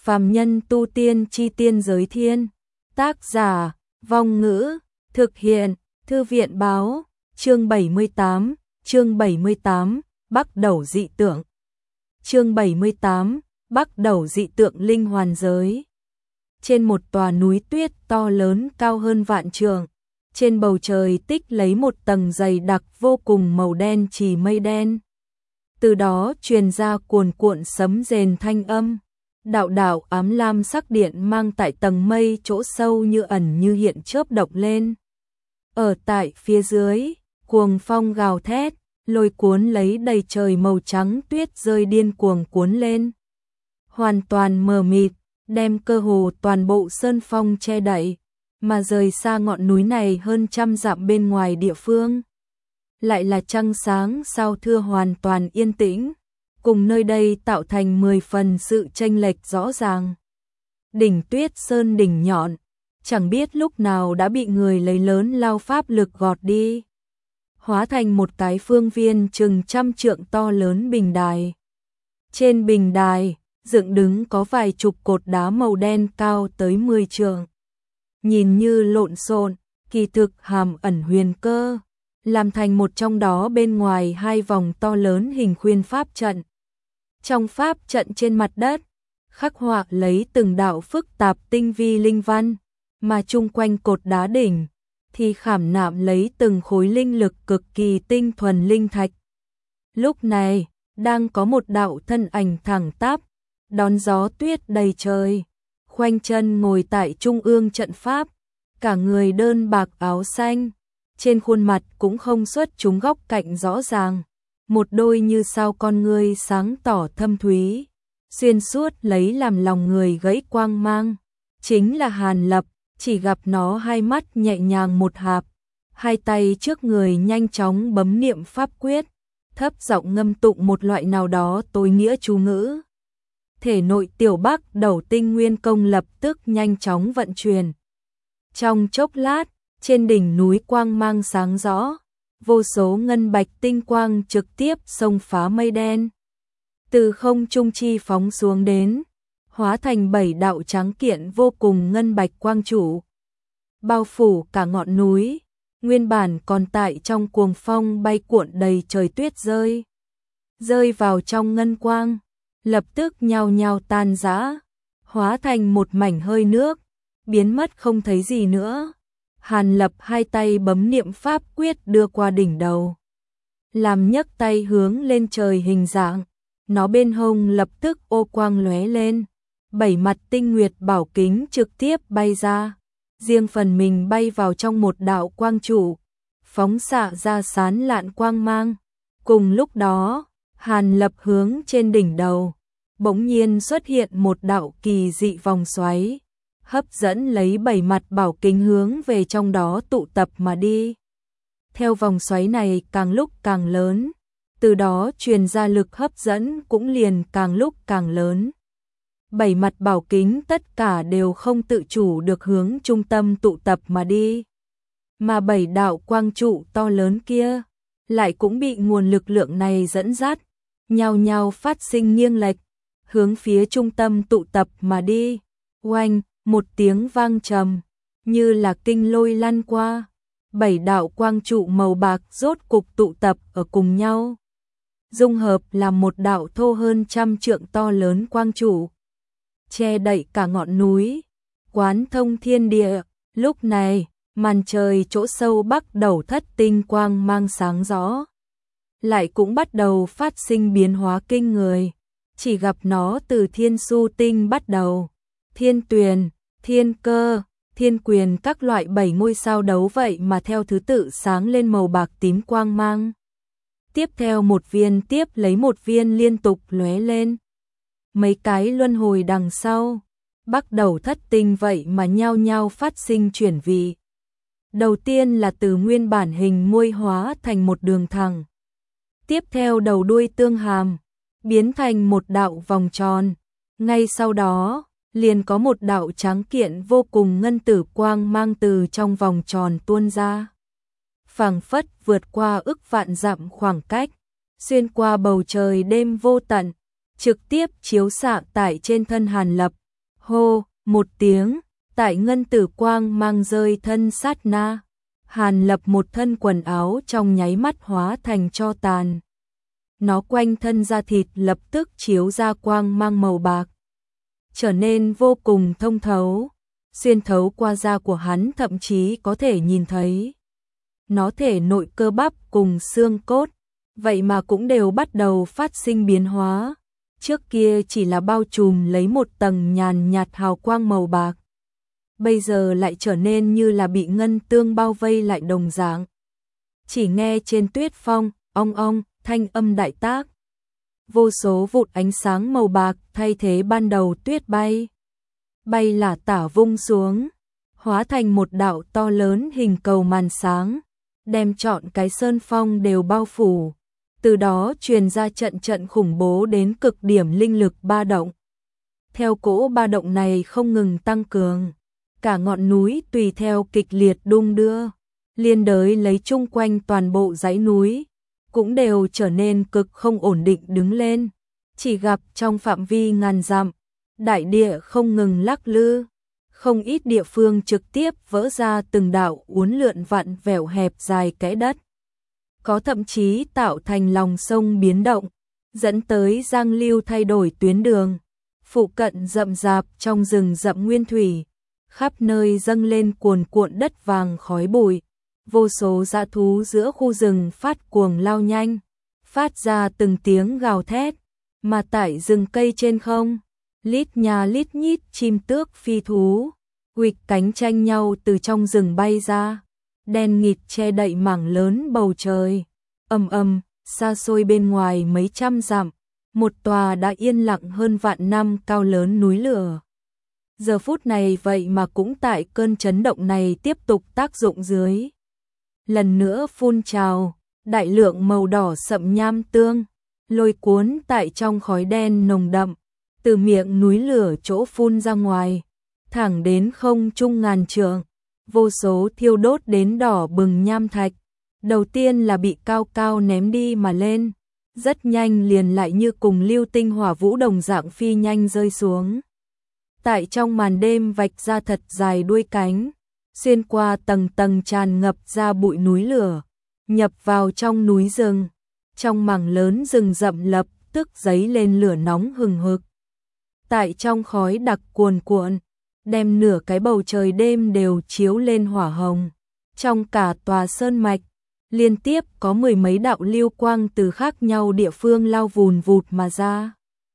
Phàm nhân tu tiên chi tiên giới thiên. Tác giả, Vong Ngữ, thực hiện, Thư viện báo, chương 78, bắt đầu dị tượng. Chương 78, bắt đầu dị tượng linh hoàn giới. Trên một tòa núi tuyết to lớn cao hơn vạn trượng, trên bầu trời tích lấy một tầng dày đặc vô cùng màu đen chỉ mây đen. Từ đó truyền ra cuồn cuộn sấm rền thanh âm. Đạo đạo ám lam sắc điện mang tại tầng mây chỗ sâu như ẩn như hiện chớp động lên. Ở tại phía dưới, cuồng phong gào thét, lôi cuốn lấy đầy trời màu trắng tuyết rơi điên cuồng cuốn lên. Hoàn toàn mờ mịt, đem cơ hồ toàn bộ sơn phong che đậy, mà rời xa ngọn núi này hơn trăm dặm bên ngoài địa phương. Lại là trăng sáng sao thưa hoàn toàn yên tĩnh, cùng nơi đây tạo thành 10 phần sự chênh lệch rõ ràng. Đỉnh Tuyết Sơn đỉnh nhọn, chẳng biết lúc nào đã bị người lấy lớn lao pháp lực gọt đi, hóa thành một cái phương viên chừng trăm trượng to lớn bình đài. Trên bình đài, dựng đứng có vài chục cột đá màu đen cao tới 10 trượng. Nhìn như lộn xộn, kỳ thực hàm ẩn huyền cơ, làm thành một trong đó bên ngoài hai vòng to lớn hình khuyên pháp trận. Trong pháp trận trên mặt đất, khắc họa lấy từng đạo phức tạp tinh vi linh văn, mà chung quanh cột đá đỉnh thì khảm nạm lấy từng khối linh lực cực kỳ tinh thuần linh thạch. Lúc này, đang có một đạo thân ảnh thẳng tắp, đón gió tuyết đầy trời, khoanh chân ngồi tại trung ương trận pháp, cả người đơn bạc áo xanh, trên khuôn mặt cũng không xuất chúng góc cạnh rõ ràng, một đôi như sao con ngươi sáng tỏ thâm thúy, xuyên suốt lấy làm lòng người gãy quang mang, chính là Hàn Lập. Chỉ gặp nó hai mắt nhẹ nhàng một hạp, hai tay trước người nhanh chóng bấm niệm pháp quyết, thấp giọng ngâm tụng một loại nào đó tối nghĩa chú ngữ. Thể nội tiểu bắc đầu tinh nguyên công lập tức nhanh chóng vận chuyển. Trong chốc lát, trên đỉnh núi quang mang sáng rõ, vô số ngân bạch tinh quang trực tiếp xông phá mây đen. Từ không trung chi phóng xuống đến, hóa thành 7 đạo tráng kiện vô cùng ngân bạch quang trụ, bao phủ cả ngọn núi, nguyên bản còn tại trong cuồng phong bay cuộn đầy trời tuyết rơi vào trong ngân quang, lập tức nhao nhao tan rã, hóa thành một mảnh hơi nước, biến mất không thấy gì nữa. Hàn Lập hai tay bấm niệm pháp quyết đưa qua đỉnh đầu, làm nhấc tay hướng lên trời hình dạng, nó bên hông lập tức ô quang lóe lên. 7 mặt tinh nguyệt bảo kính trực tiếp bay ra, riêng phần mình bay vào trong một đạo quang trụ, phóng xạ ra sán lạn quang mang. Cùng lúc đó, Hàn Lập hướng trên đỉnh đầu, bỗng nhiên xuất hiện một đạo kỳ dị vòng xoáy, hấp dẫn lấy 7 mặt bảo kính hướng về trong đó tụ tập mà đi. Theo vòng xoáy này càng lúc càng lớn, từ đó truyền ra lực hấp dẫn cũng liền càng lúc càng lớn. 7 mặt bảo kính tất cả đều không tự chủ được hướng trung tâm tụ tập mà đi. Mà 7 đạo quang trụ to lớn kia, lại cũng bị nguồn lực lượng này dẫn dắt, nhao nhao phát sinh nghiêng lệch, hướng phía trung tâm tụ tập mà đi. Oanh, một tiếng vang trầm, như là kinh lôi lăn qua. 7 đạo quang trụ màu bạc rốt cục tụ tập ở cùng nhau, dung hợp làm một đạo thô hơn trăm trượng to lớn quang trụ, che đậy cả ngọn núi, quán thông thiên địa. Lúc này, màn trời chỗ sâu bắc đầu thất tinh quang mang sáng rõ, lại cũng bắt đầu phát sinh biến hóa kinh người. Chỉ gặp nó từ thiên su tinh bắt đầu, thiên tuyền, thiên cơ, thiên quyền các loại 7 ngôi sao đấu vậy mà theo thứ tự sáng lên màu bạc tím quang mang. Tiếp theo một viên tiếp lấy một viên liên tục lóe lên. Mấy cái luân hồi đằng sau, bắt đầu thất tinh vậy mà nhao nhao phát sinh chuyển vị. Đầu tiên là từ nguyên bản hình muôi hóa thành một đường thẳng. Tiếp theo đầu đuôi tương hàm, biến thành một đạo vòng tròn. Ngay sau đó, liền có một đạo tráng kiện vô cùng ngân tử quang mang từ trong vòng tròn tuôn ra. Phảng phất vượt qua ức vạn dặm khoảng cách, xuyên qua bầu trời đêm vô tận, trực tiếp chiếu xạ tại trên thân Hàn Lập, Hô, một tiếng, tại ngân tử quang mang rơi thân sát na, Hàn Lập một thân quần áo trong nháy mắt hóa thành tro tàn. Nó quanh thân da thịt lập tức chiếu ra quang mang màu bạc, trở nên vô cùng thông thấu, xuyên thấu qua da của hắn thậm chí có thể nhìn thấy. Nó thể nội cơ bắp cùng xương cốt, vậy mà cũng đều bắt đầu phát sinh biến hóa. Trước kia chỉ là bao trùm lấy một tầng nhàn nhạt hào quang màu bạc, bây giờ lại trở nên như là bị ngân tương bao vây lại đồng dạng. Chỉ nghe trên tuyết phong, ong ong, thanh âm đại tác. Vô số vụn ánh sáng màu bạc thay thế ban đầu tuyết bay. Bay lả tả vung xuống, hóa thành một đạo to lớn hình cầu màn sáng, đem trọn cái sơn phong đều bao phủ. Từ đó truyền ra trận trận khủng bố đến cực điểm linh lực ba động. Theo cỗ ba động này không ngừng tăng cường, cả ngọn núi tùy theo kịch liệt đung đưa, liên đới lấy chung quanh toàn bộ dãy núi, cũng đều trở nên cực không ổn định đứng lên. Chỉ gặp trong phạm vi ngàn dặm, đại địa không ngừng lắc lư, không ít địa phương trực tiếp vỡ ra từng đạo uốn lượn vặn vẹo hẹp dài kẽ đất. Có thậm chí tạo thành lòng sông biến động, dẫn tới giang lưu thay đổi tuyến đường. Phụ cận rậm rạp trong rừng rậm nguyên thủy, khắp nơi dâng lên cuồn cuộn đất vàng khói bụi. Vô số dã thú giữa khu rừng phát cuồng lao nhanh, phát ra từng tiếng gào thét, mà tại rừng cây trên không, lít nhà lít nhít chim tước phi thú, huỵch cánh tranh nhau từ trong rừng bay ra, đen nghịt che đậy mảng lớn bầu trời. Ầm ầm, xa xôi bên ngoài mấy trăm dặm, một tòa đã yên lặng hơn vạn năm cao lớn núi lửa. Giờ phút này vậy mà cũng tại cơn chấn động này tiếp tục tác dụng dưới. Lần nữa phun trào, đại lượng màu đỏ sậm nham tương, lôi cuốn tại trong khói đen nồng đậm, từ miệng núi lửa chỗ phun ra ngoài, thẳng đến không trung ngàn trượng, vô số thiêu đốt đến đỏ bừng nham thạch. Đầu tiên là bị cao cao ném đi mà lên, rất nhanh liền lại như cùng lưu tinh hỏa vũ đồng dạng phi nhanh rơi xuống. Tại trong màn đêm vạch ra thật dài đuôi cánh, xuyên qua tầng tầng tràn ngập ra bụi núi lửa, nhập vào trong núi rừng. Trong mảng lớn rừng rậm lập tức giấy lên lửa nóng hừng hực. Tại trong khói đặc cuồn cuộn, đem nửa cái bầu trời đêm đều chiếu lên hỏa hồng. Trong cả tòa sơn mạch, liên tiếp có mười mấy đạo lưu quang từ khác nhau địa phương lao vùn vụt mà ra.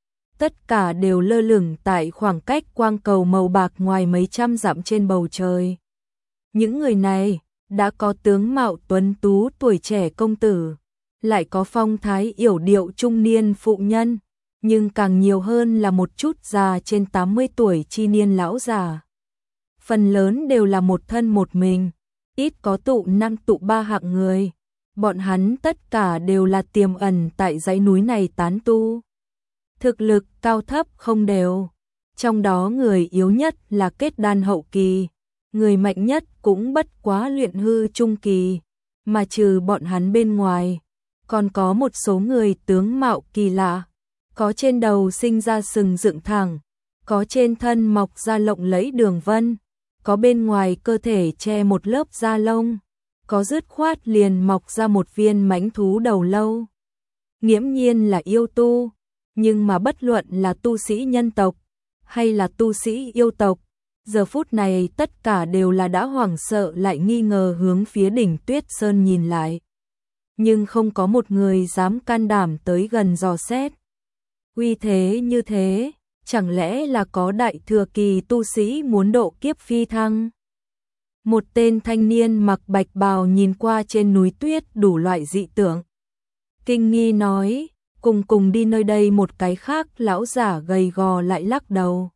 Tất cả đều lơ lửng tại khoảng cách quang cầu màu bạc ngoài mấy trăm dặm trên bầu trời. Những người này đã có tướng mạo tuấn tú tuổi trẻ công tử, lại có phong thái yểu điệu trung niên phụ nhân, nhưng càng nhiều hơn là một chút già trên 80 tuổi chi niên lão già. Phần lớn đều là một thân một mình, ít có tụ năm tụ ba hạng người. Bọn hắn tất cả đều là tiềm ẩn tại dãy núi này tán tu. Thực lực cao thấp không đều, trong đó người yếu nhất là kết đan hậu kỳ, người mạnh nhất cũng bất quá luyện hư trung kỳ, mà trừ bọn hắn bên ngoài, còn có một số người tướng mạo kỳ lạ, có trên đầu sinh ra sừng dựng thẳng, có trên thân mọc ra lộng lẫy đường vân, có bên ngoài cơ thể che một lớp da lông, có dứt khoát liền mọc ra một viên mãnh thú đầu lâu. Nghiễm nhiên là yêu tu, nhưng mà bất luận là tu sĩ nhân tộc hay là tu sĩ yêu tộc, giờ phút này tất cả đều là đã hoảng sợ lại nghi ngờ hướng phía đỉnh Tuyết Sơn nhìn lại. Nhưng không có một người dám can đảm tới gần dò xét. Uy thế như thế, chẳng lẽ là có đại thừa kỳ tu sĩ muốn độ kiếp phi thăng? Một tên thanh niên mặc bạch bào nhìn qua trên núi tuyết đủ loại dị tượng. Kinh nghi nói, cùng đi nơi đây một cái khác lão giả gầy gò lại lắc đầu.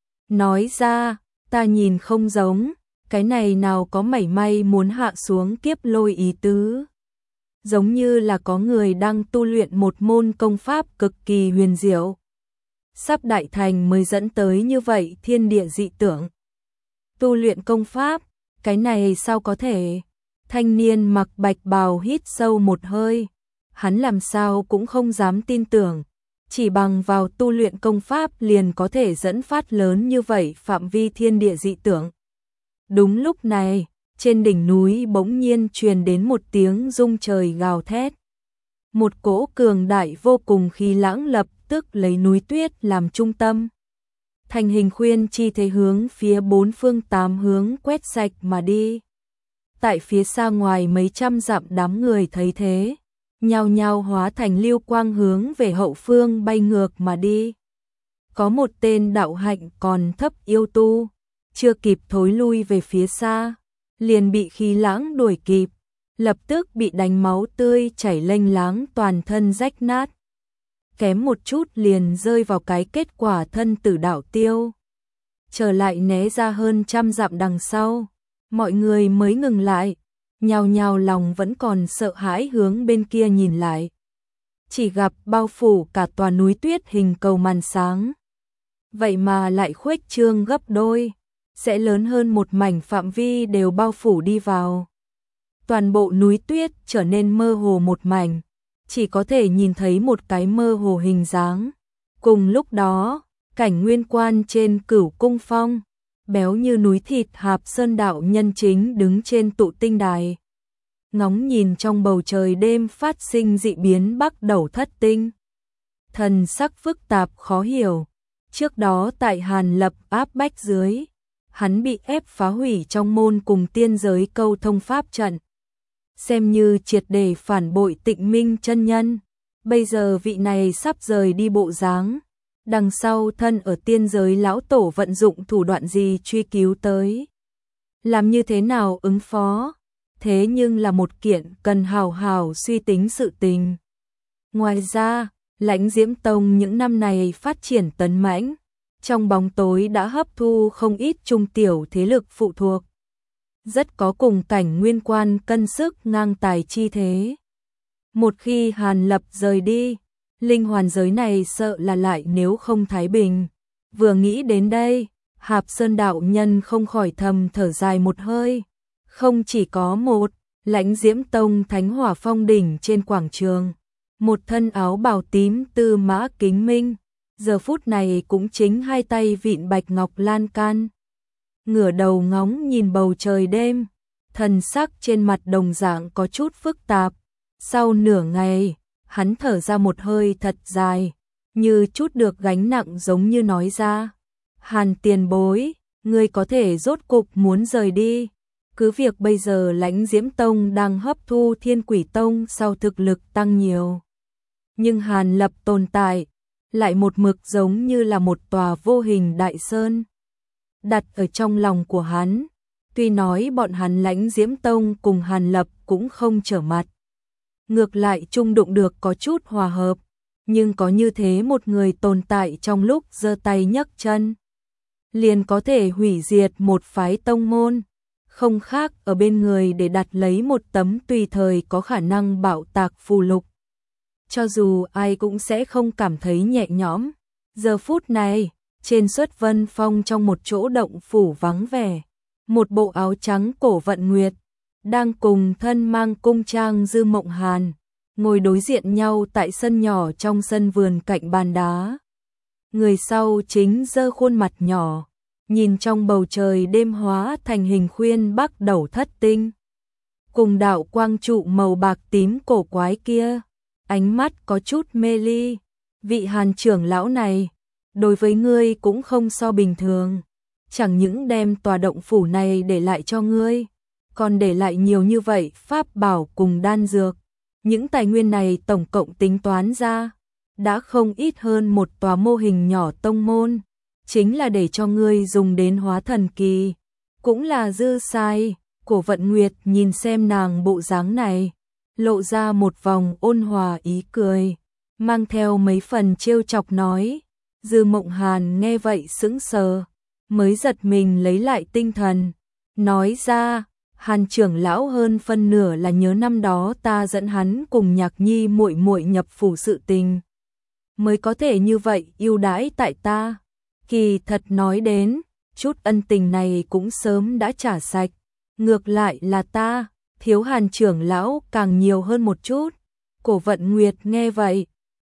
Nói ra, ta nhìn không giống, cái này nào có mảy may muốn hạ xuống kiếp lôi ý tứ. Giống như là có người đang tu luyện một môn công pháp cực kỳ huyền diệu. Sắp đại thành mới dẫn tới như vậy thiên địa dị tưởng. Tu luyện công pháp, cái này sao có thể? Thanh niên mặc bạch bào hít sâu một hơi. Hắn làm sao cũng không dám tin tưởng. Chỉ bằng vào tu luyện công pháp liền có thể dẫn phát lớn như vậy phạm vi thiên địa dị tượng. Đúng lúc này, trên đỉnh núi bỗng nhiên truyền đến một tiếng rung trời gào thét. Một cỗ cường đại vô cùng khí lãng lập tức lấy núi tuyết làm trung tâm. Thành hình khuyên chi thế hướng phía bốn phương tám hướng quét sạch mà đi. Tại phía xa ngoài mấy trăm dặm đám người thấy thế, nhao nhao hóa thành lưu quang hướng về hậu phương bay ngược mà đi. Có một tên đạo hạnh còn thấp yêu tu, chưa kịp thối lui về phía xa, liền bị khí lãng đuổi kịp, lập tức bị đánh máu tươi chảy lênh láng toàn thân rách nát. Kém một chút liền rơi vào cái kết quả thân tử đạo tiêu. Trở lại né ra hơn trăm dặm đằng sau, mọi người mới ngừng lại, nhao nhao lòng vẫn còn sợ hãi hướng bên kia nhìn lại. Chỉ gặp bao phủ cả tòa núi tuyết hình cầu màn sáng. Vậy mà lại khuếch trương gấp đôi, sẽ lớn hơn một mảnh phạm vi đều bao phủ đi vào. Toàn bộ núi tuyết trở nên mơ hồ một mảnh, chỉ có thể nhìn thấy một cái mơ hồ hình dáng. Cùng lúc đó, cảnh nguyên quan trên Cửu Cung Phong, béo như núi thịt Hạp Sơn đạo nhân chính đứng trên tụ tinh đài. Ngóng nhìn trong bầu trời đêm phát sinh dị biến bắt đầu thất tinh. Thần sắc phức tạp khó hiểu. Trước đó tại Hàn Lập áp bách dưới, hắn bị ép phá hủy trong môn cùng tiên giới câu thông pháp trận. Xem như triệt để phản bội Tịnh Minh chân nhân. Bây giờ vị này sắp rời đi bộ dáng. Đằng sau thân ở tiên giới lão tổ vận dụng thủ đoạn gì truy cứu tới. Làm như thế nào ứng phó. Thế nhưng là một kiện cần hào hào suy tính sự tình. Ngoài ra, Lãnh Diễm Tông những năm này phát triển tấn mãnh, trong bóng tối đã hấp thu không ít trung tiểu thế lực phụ thuộc. Rất có cùng cảnh nguyên quan cân sức ngang tài chi thế. Một khi Hàn Lập rời đi, linh hoàn giới này sợ là lại nếu không thái bình. Vừa nghĩ đến đây, Hạp Sơn đạo nhân không khỏi thầm thở dài một hơi. Không chỉ có một, Lãnh Diễm Tông Thánh Hỏa Phong đỉnh trên quảng trường, một thân áo bào tím Tư Mã Kính Minh, giờ phút này cũng chính hai tay vịn bạch ngọc lan can. Ngửa đầu ngóng nhìn bầu trời đêm, thần sắc trên mặt đồng dạng có chút phức tạp. Sau nửa ngày, hắn thở ra một hơi thật dài, như chút được gánh nặng giống như nói ra. Hàn tiền bối, ngươi có thể rốt cục muốn rời đi. Cứ việc bây giờ Lãnh Diễm Tông đang hấp thu Thiên Quỷ Tông sau thực lực tăng nhiều. Nhưng Hàn Lập tồn tại, lại một mực giống như là một tòa vô hình đại sơn. Đặt ở trong lòng của hắn, tuy nói bọn hắn Lãnh Diễm Tông cùng Hàn Lập cũng không trở mặt. Ngược lại chung đụng được có chút hòa hợp, nhưng có như thế một người tồn tại trong lúc giơ tay nhấc chân, liền có thể hủy diệt một phái tông môn, không khác ở bên người để đặt lấy một tấm tùy thời có khả năng bạo tạc phù lục. Cho dù ai cũng sẽ không cảm thấy nhẹ nhõm. Giờ phút này, trên Xuất Vân Phong trong một chỗ động phủ vắng vẻ, một bộ áo trắng cổ vận nguyệt, đang cùng thân mang cung trang Dư Mộng Hàn, ngồi đối diện nhau tại sân nhỏ trong sân vườn cạnh bàn đá. Người sau chính giơ khuôn mặt nhỏ, nhìn trong bầu trời đêm hóa thành hình khuyên bắt đầu thất tinh. Cùng đạo quang trụ màu bạc tím cổ quái kia, ánh mắt có chút mê ly. Vị Hàn trưởng lão này, đối với ngươi cũng không so bình thường. Chẳng những đem tòa động phủ này để lại cho ngươi, còn để lại nhiều như vậy pháp bảo cùng đan dược. Những tài nguyên này tổng cộng tính toán ra, đã không ít hơn một tòa mô hình nhỏ tông môn. Chính là để cho ngươi dùng đến hóa thần kỳ, cũng là dư sai. Cổ Vận Nguyệt nhìn xem nàng bộ dáng này, lộ ra một vòng ôn hòa ý cười, mang theo mấy phần trêu chọc nói. Dư Mộng Hàn nghe vậy sững sờ, mới giật mình lấy lại tinh thần, nói ra, Hàn trưởng lão hơn phân nửa là nhớ năm đó ta dẫn hắn cùng Nhạc Nhi muội muội nhập phủ sự tình, mới có thể như vậy ưu đãi tại ta. Kỳ thật nói đến, chút ân tình này cũng sớm đã trả sạch, ngược lại là ta, thiếu Hàn trưởng lão càng nhiều hơn một chút. Cổ Vận Nguyệt nghe vậy,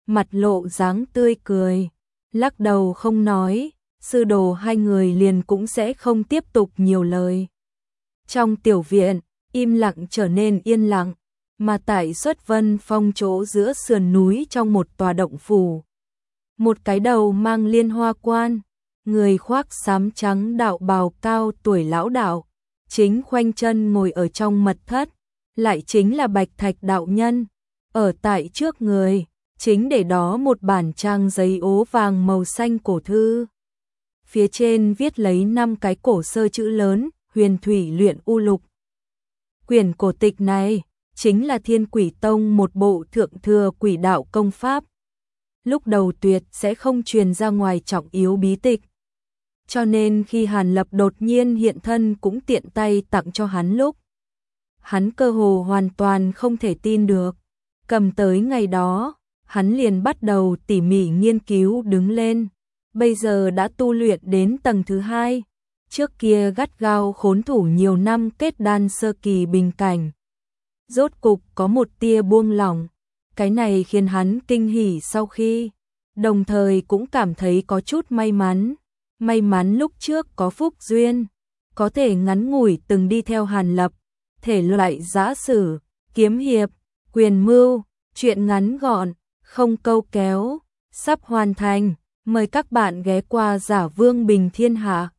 mặt lộ dáng tươi cười, lắc đầu không nói, sư đồ hai người liền cũng sẽ không tiếp tục nhiều lời. Trong tiểu viện, im lặng trở nên yên lặng, mà tại Xuất Vân Phong chỗ giữa sườn núi trong một tòa động phủ. Một cái đầu mang liên hoa quan, người khoác xám trắng đạo bào cao tuổi lão đạo, chính khoanh chân ngồi ở trong mật thất, lại chính là Bạch Thạch đạo nhân, ở tại trước người, chính để đó một bản trang giấy ố vàng màu xanh cổ thư. Phía trên viết lấy 5 cái cổ sơ chữ lớn, Huyền Thủy Luyện U Lục. Quyển cổ tịch này chính là Thiên Quỷ Tông một bộ thượng thừa quỷ đạo công pháp. Lúc đầu tuyệt sẽ không truyền ra ngoài trọng yếu bí tịch. Cho nên khi Hàn Lập đột nhiên hiện thân cũng tiện tay tặng cho hắn lúc. Hắn cơ hồ hoàn toàn không thể tin được. Cầm tới ngày đó, hắn liền bắt đầu tỉ mỉ nghiên cứu đứng lên. Bây giờ đã tu luyện đến tầng thứ 2. Trước kia gắt gao khốn thủ nhiều năm kết đan sơ kỳ bình cảnh. Rốt cục có một tia buông lỏng. Cái này khiến hắn kinh hỉ sau khi. Đồng thời cũng cảm thấy có chút may mắn. May mắn lúc trước có phúc duyên. Có thể ngắn ngủi từng đi theo Hàn Lập. Thể loại giã sử, kiếm hiệp, quyền mưu, chuyện ngắn gọn, không câu kéo. Sắp hoàn thành. Mời các bạn ghé qua Giả Vương Bình Thiên Hạ.